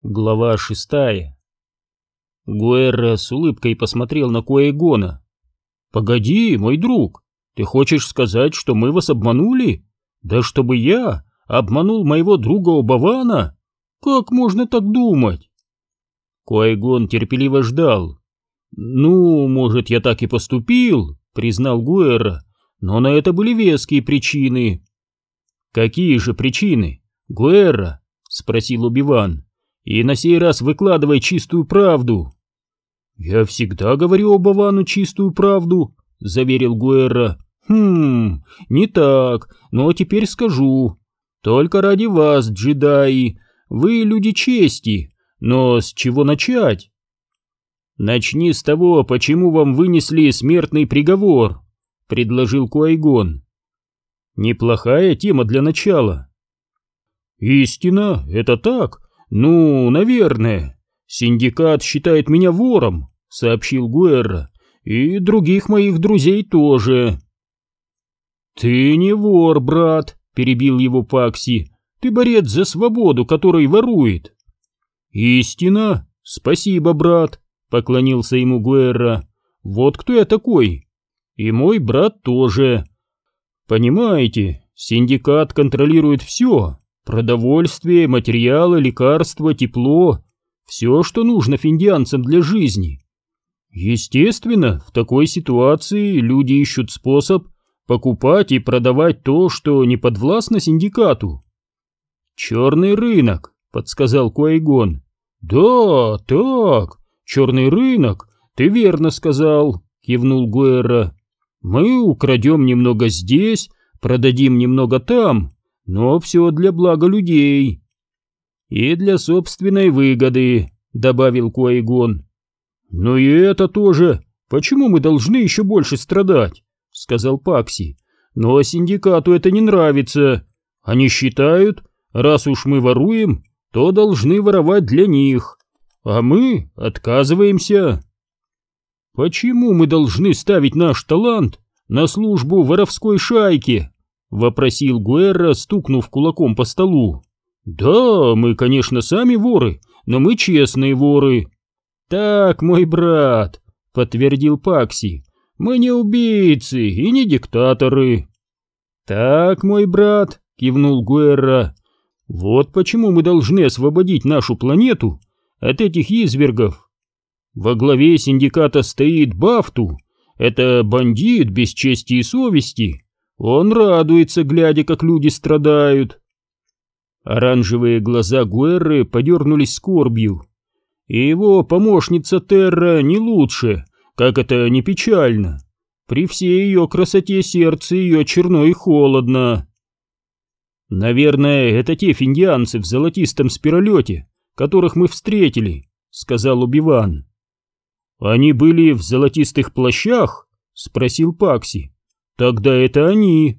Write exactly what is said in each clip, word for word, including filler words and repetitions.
Глава шестая. Гуэрра с улыбкой посмотрел на Куайгона. «Погоди, мой друг, ты хочешь сказать, что мы вас обманули? Да чтобы я обманул моего друга Обавана? Как можно так думать?» Куайгон терпеливо ждал. «Ну, может, я так и поступил», — признал Гуэрра, «но на это были веские причины». «Какие же причины, Гуэрра?» — спросил Оби-Ван. «И на сей раз выкладывай чистую правду». «Я всегда говорю Обавану чистую правду», — заверил Гуэрра. «Хм, не так, но теперь скажу. Только ради вас, джедаи, вы люди чести, но с чего начать?» «Начни с того, почему вам вынесли смертный приговор», — предложил Куайгон. «Неплохая тема для начала». «Истина, это так? Ну, наверное. Синдикат считает меня вором», — сообщил Гуэрра, — «и других моих друзей тоже». «Ты не вор, брат», — перебил его Пакси, — «ты борец за свободу, который ворует». «Истина? Спасибо, брат», — поклонился ему Гуэрра. «Вот кто я такой. И мой брат тоже. Понимаете, синдикат контролирует все. Продовольствие, материалы, лекарства, тепло. Все, что нужно финдианцам для жизни. Естественно, в такой ситуации люди ищут способ покупать и продавать то, что не подвластно синдикату». «Черный рынок», — подсказал Куайгон. «Да, так, черный рынок, ты верно сказал», — кивнул Гуэрра. «Мы украдем немного здесь, продадим немного там, но все для блага людей». «И для собственной выгоды», — добавил Куайгон. «Ну и это тоже. Почему мы должны еще больше страдать?» — сказал Пакси. «Но синдикату это не нравится. Они считают, раз уж мы воруем, то должны воровать для них, а мы отказываемся». «Почему мы должны ставить наш талант на службу воровской шайке?» — вопросил Гуэрра, стукнув кулаком по столу. «Да, мы, конечно, сами воры, но мы честные воры». «Так, мой брат», — подтвердил Пакси, — «мы не убийцы и не диктаторы». «Так, мой брат», — кивнул Гуэрра, — «вот почему мы должны освободить нашу планету от этих извергов. Во главе синдиката стоит Бафту. Это бандит без чести и совести. Он радуется, глядя, как люди страдают». Оранжевые глаза Гуэрры подернулись скорбью. И его помощница Терра не лучше, как это не печально. При всей ее красоте сердце ее черно и холодно. «Наверное, это те финдианцы в золотистом спиролете, которых мы встретили», — сказал Оби-Ван. «Они были в золотистых плащах?» — спросил Пакси. «Тогда это они».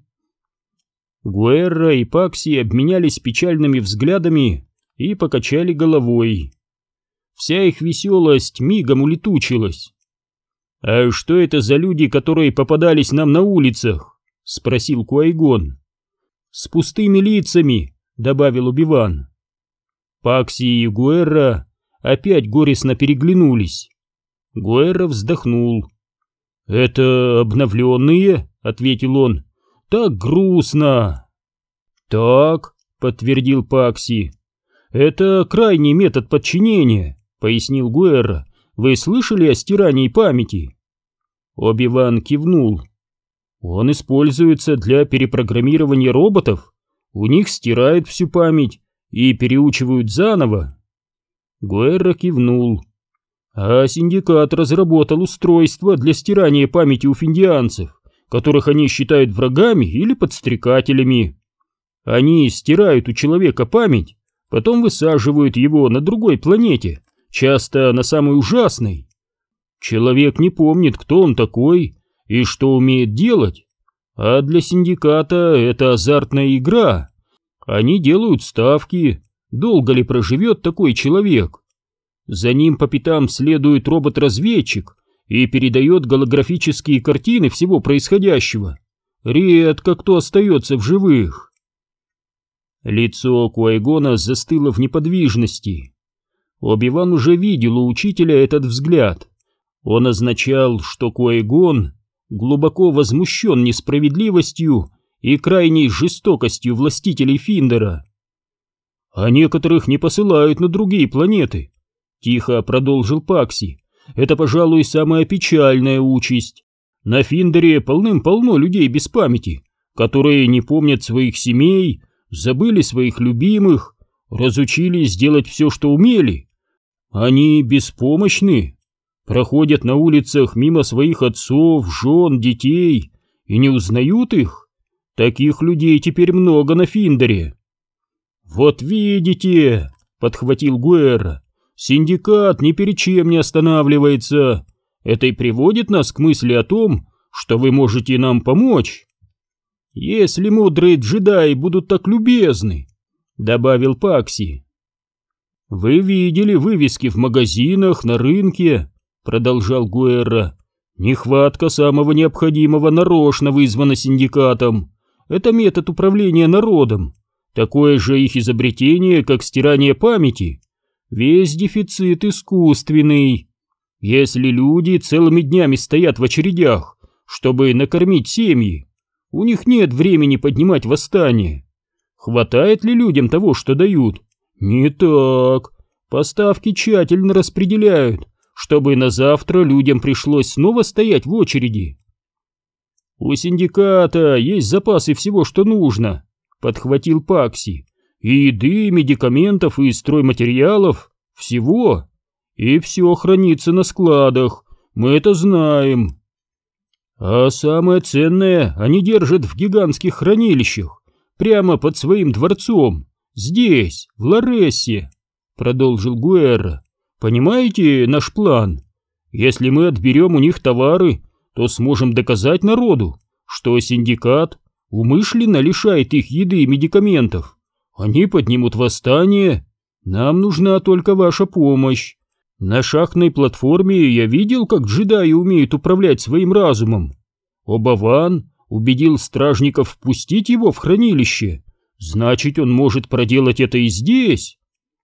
Гуэрра и Пакси обменялись печальными взглядами и покачали головой. Вся их веселость мигом улетучилась. «А что это за люди, которые попадались нам на улицах?» — спросил Куайгон. «С пустыми лицами», — добавил Оби-Ван. Пакси и Гуэрра опять горестно переглянулись. Гуэрра вздохнул. «Это обновленные?» — ответил он. «Так грустно». «Так», — подтвердил Пакси. «Это крайний метод подчинения», — пояснил Гуэрра. «Вы слышали о стирании памяти?» Оби-Ван кивнул. «Он используется для перепрограммирования роботов. У них стирают всю память и переучивают заново». Гуэрра кивнул. «А синдикат разработал устройство для стирания памяти у финдианцев, которых они считают врагами или подстрекателями. Они стирают у человека память, потом высаживают его на другой планете, часто на самой ужасной. Человек не помнит, кто он такой и что умеет делать, а для синдиката это азартная игра. Они делают ставки, долго ли проживет такой человек. За ним по пятам следует робот-разведчик и передает голографические картины всего происходящего. Редко кто остается в живых». Лицо Куайгона застыло в неподвижности. Оби-Ван уже видел у учителя этот взгляд. Он означал, что Ки-Гон глубоко возмущен несправедливостью и крайней жестокостью властителей Финдера. «А некоторых не посылают на другие планеты», — тихо продолжил Пакси. «Это, пожалуй, самая печальная участь. На Финдере полным-полно людей без памяти, которые не помнят своих семей, забыли своих любимых, разучились делать все, что умели. Они беспомощны, проходят на улицах мимо своих отцов, жен, детей и не узнают их. Таких людей теперь много на Финдере». «Вот видите», — подхватил Гуэрра, — «синдикат ни перед чем не останавливается. Это и приводит нас к мысли о том, что вы можете нам помочь. Если мудрые джедаи будут так любезны», — добавил Пакси. «Вы видели вывески в магазинах, на рынке», — продолжал Гуэрра. «Нехватка самого необходимого нарочно вызвана синдикатом. Это метод управления народом. Такое же их изобретение, как стирание памяти. Весь дефицит искусственный. Если люди целыми днями стоят в очередях, чтобы накормить семьи, у них нет времени поднимать восстание. Хватает ли людям того, что дают? Не так. Поставки тщательно распределяют, чтобы на завтра людям пришлось снова стоять в очереди. У синдиката есть запасы всего, что нужно», — подхватил Пакси. «И еды, и медикаментов, и стройматериалов. Всего. И все хранится на складах. Мы это знаем. А самое ценное они держат в гигантских хранилищах, прямо под своим дворцом, здесь, в Ларессе», — продолжил Гуэрра. «Понимаете наш план? Если мы отберем у них товары, то сможем доказать народу, что синдикат умышленно лишает их еды и медикаментов. Они поднимут восстание. Нам нужна только ваша помощь. На шахтной платформе я видел, как джедаи умеют управлять своим разумом. Оби-Ван убедил стражников впустить его в хранилище. Значит, он может проделать это и здесь».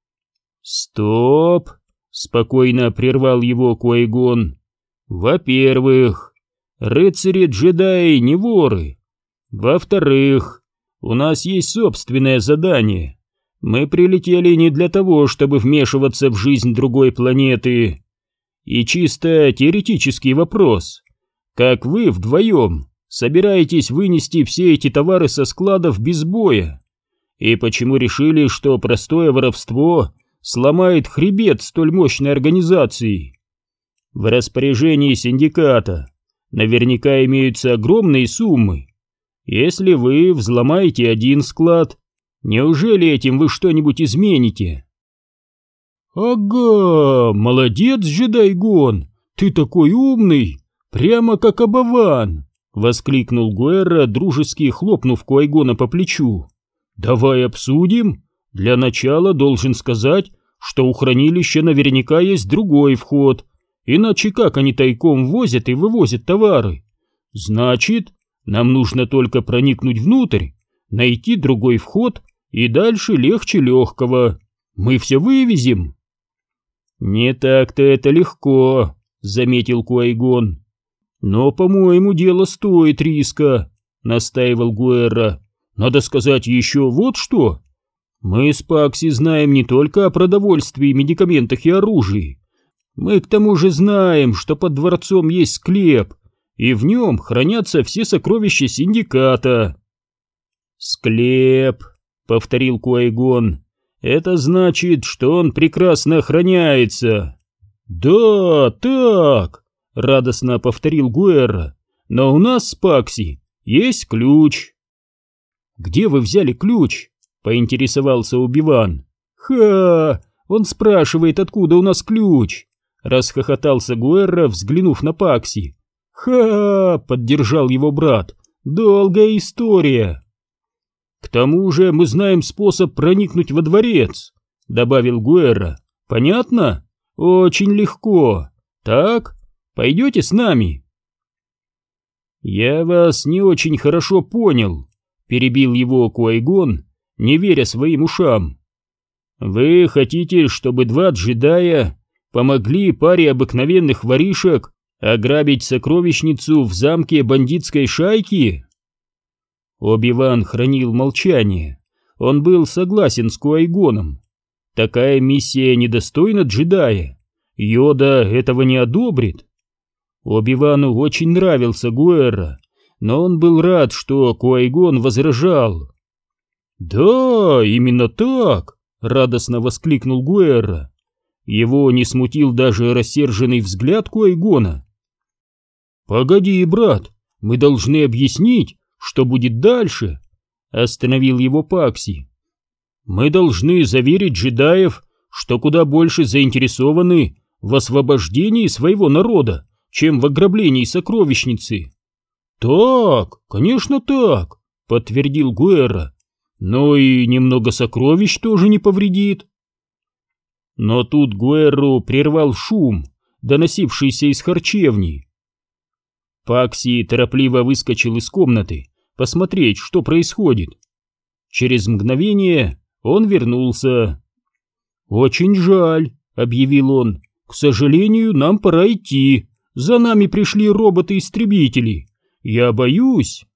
«Стоп!» — спокойно прервал его Ки-Гон. «Во-первых, рыцари-джедаи не воры. Во-вторых, у нас есть собственное задание. Мы прилетели не для того, чтобы вмешиваться в жизнь другой планеты. И чисто теоретический вопрос. Как вы вдвоем собираетесь вынести все эти товары со складов без боя? И почему решили, что простое воровство сломает хребет столь мощной организации? В распоряжении синдиката наверняка имеются огромные суммы. Если вы взломаете один склад, неужели этим вы что-нибудь измените?» «Ага, молодец, джедай-гон, ты такой умный, прямо как Оби-Ван!» — воскликнул Гуэрра, дружески хлопнув Ки-Гона по плечу. «Давай обсудим. Для начала должен сказать, что у хранилища наверняка есть другой вход, иначе как они тайком возят и вывозят товары? Значит, нам нужно только проникнуть внутрь, найти другой вход, и дальше легче легкого. Мы все вывезем». «Не так-то это легко», — заметил Ки-Гон. «Но, по-моему, дело стоит риска», — настаивал Гуэрра. «Надо сказать еще вот что. Мы с Пакси знаем не только о продовольствии, медикаментах и оружии. Мы к тому же знаем, что под дворцом есть склеп, и в нем хранятся все сокровища синдиката». «Склеп», — повторил Ки-Гон. «Это значит, что он прекрасно охраняется». «Да, так», — радостно повторил Гуэрра. «Но у нас с Пакси есть ключ». «Где вы взяли ключ?» — поинтересовался Оби-Ван. «Ха! Он спрашивает, откуда у нас ключ!» — расхохотался Гуэрра, взглянув на Пакси. «Ха!» — поддержал его брат. «Долгая история!» «К тому же мы знаем способ проникнуть во дворец», — добавил Гуэрра. «Понятно? Очень легко. Так, пойдете с нами?» «Я вас не очень хорошо понял», — перебил его Ки-Гон, не веря своим ушам. Вы хотите, чтобы два джедая помогли паре обыкновенных воришек ограбить сокровищницу в замке бандитской шайки? Оби-Ван хранил молчание. Он был согласен с Ки-Гоном. Такая миссия недостойна джедая. Йода этого не одобрит. Оби-Вану очень нравился Гуэрра, но он был рад, что Ки-Гон возражал. «Да, именно так!» — радостно воскликнул Гуэрра. Его не смутил даже рассерженный взгляд Ки-Гона. «Погоди, брат, мы должны объяснить, что будет дальше», — остановил его Пакси. «Мы должны заверить джедаев, что куда больше заинтересованы в освобождении своего народа, чем в ограблении сокровищницы». «Так, конечно так», — подтвердил Гуэрра. «Но и немного сокровищ тоже не повредит». Но тут Гуэрру прервал шум, доносившийся из харчевни. Пакси торопливо выскочил из комнаты посмотреть, что происходит. Через мгновение он вернулся. «Очень жаль», — объявил он. «К сожалению, нам пора идти. За нами пришли роботы-истребители. Я боюсь...»